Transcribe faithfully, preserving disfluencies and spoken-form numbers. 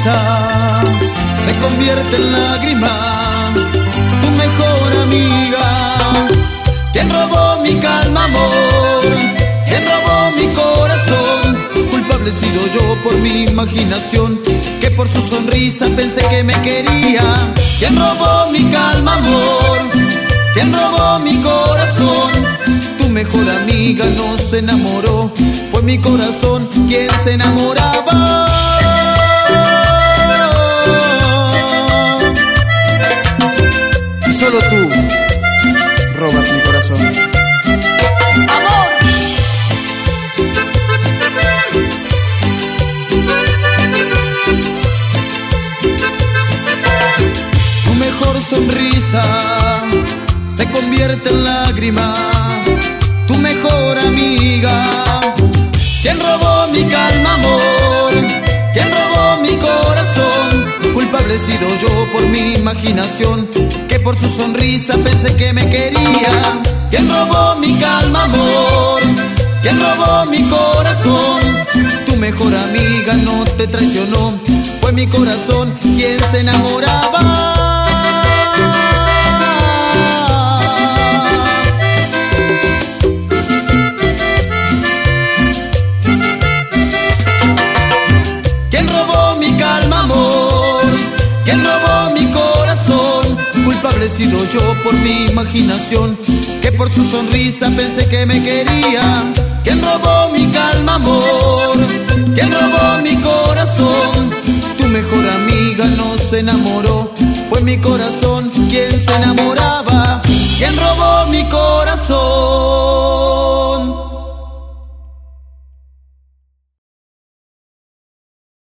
sonrisa se convierte en lágrima, tu mejor amiga. ¿Quién robó mi calma, amor? ¿Quién robó mi corazón? Culpable he sido yo por mi imaginación, que por su sonrisa pensé que me quería. ¿Quién robó mi calma, amor? ¿Quién robó mi corazón? Tu mejor amiga no se enamoró, fue mi corazón quien se enamoraba. Y solo tú robas mi corazón. ¡Amor! Tu mejor sonrisa se convierte en lágrima, tu mejor amiga. ¿Quién robó mi calma, amor? ¿Quién robó mi corazón? Culpable he sido yo por mi imaginación, que por su sonrisa pensé que me quería. ¿Quién robó mi calma, amor? ¿Quién robó mi corazón? Tu mejor amiga no te traicionó, fue mi corazón quien se enamoraba. ¿Quién robó mi calma, amor? ¿Quién robó mi corazón? Culpable he sido yo por mi imaginación, que por su sonrisa pensé que me quería. ¿Quién robó mi calma, amor? ¿Quién robó mi corazón? Tu mejor amiga no se enamoró, fue mi corazón quien se enamoró.